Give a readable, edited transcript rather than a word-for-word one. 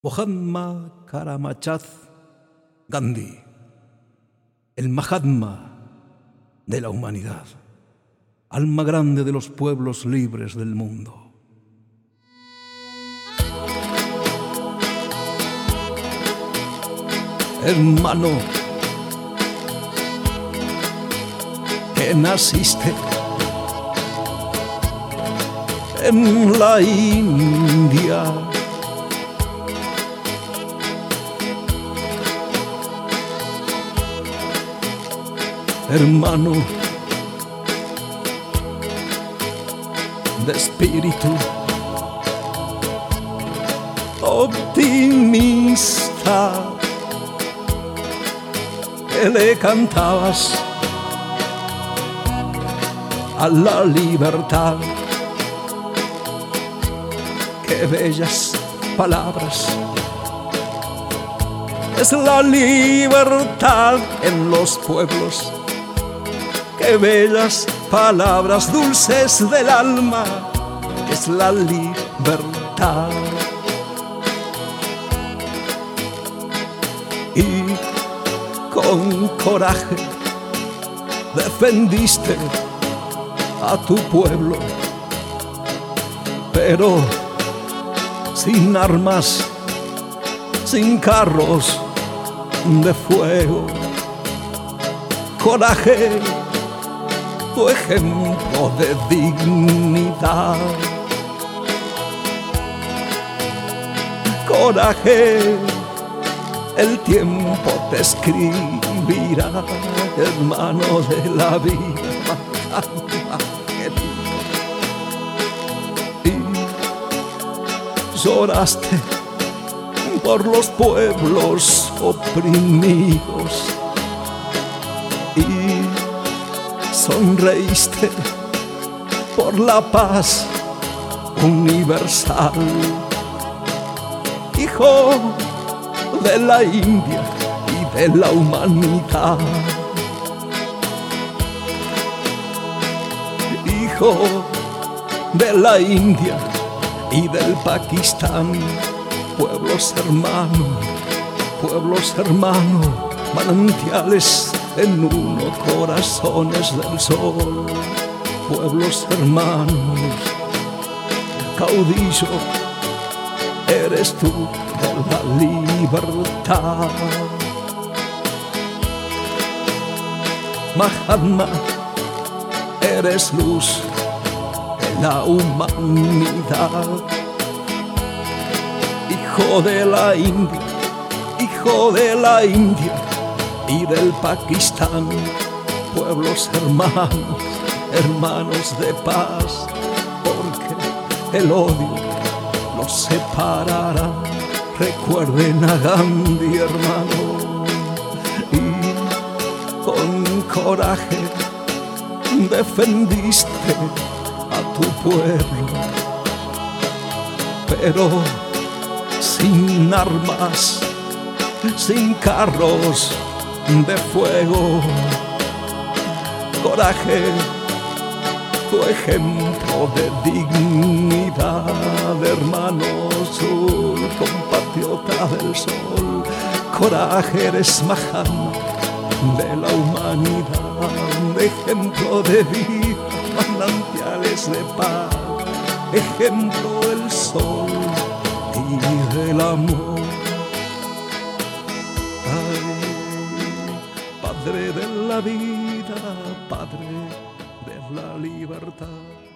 Mahatma Karamchand Gandhi, el Mahatma de la humanidad, alma grande de los pueblos libres del mundo. Hermano, que naciste en la India, hermano de espíritu optimista, que le cantabas a la libertad. Qué bellas palabras, es la libertad en los pueblos. Qué bellas palabras dulces del alma, es la libertad. Y con coraje defendiste a tu pueblo, pero sin armas, sin carros de fuego. Coraje, tu ejemplo de dignidad. Coraje, el tiempo te escribirá, hermano de la vida. Y lloraste por los pueblos oprimidos y sonreíste por la paz universal. Hijo de la India y de la humanidad, hijo de la India y del Pakistán, pueblos hermanos, manantiales en uno, corazones del sol, pueblos hermanos, caudillo eres tú de la libertad. Mahatma, eres luz de la humanidad. Hijo de la India, hijo de la India y del Pakistán, pueblos hermanos, hermanos de paz, porque el odio los separará. Recuerden a Gandhi, hermano, y con coraje defendiste a tu pueblo, pero sin armas, sin carros de fuego. Coraje, tu ejemplo de dignidad, hermano sur, compatriota del sol. Coraje, eres Mahatma de la humanidad, ejemplo de vida, manantiales de paz, ejemplo del sol y del amor. Ay, Padre de la vida, Padre de la libertad.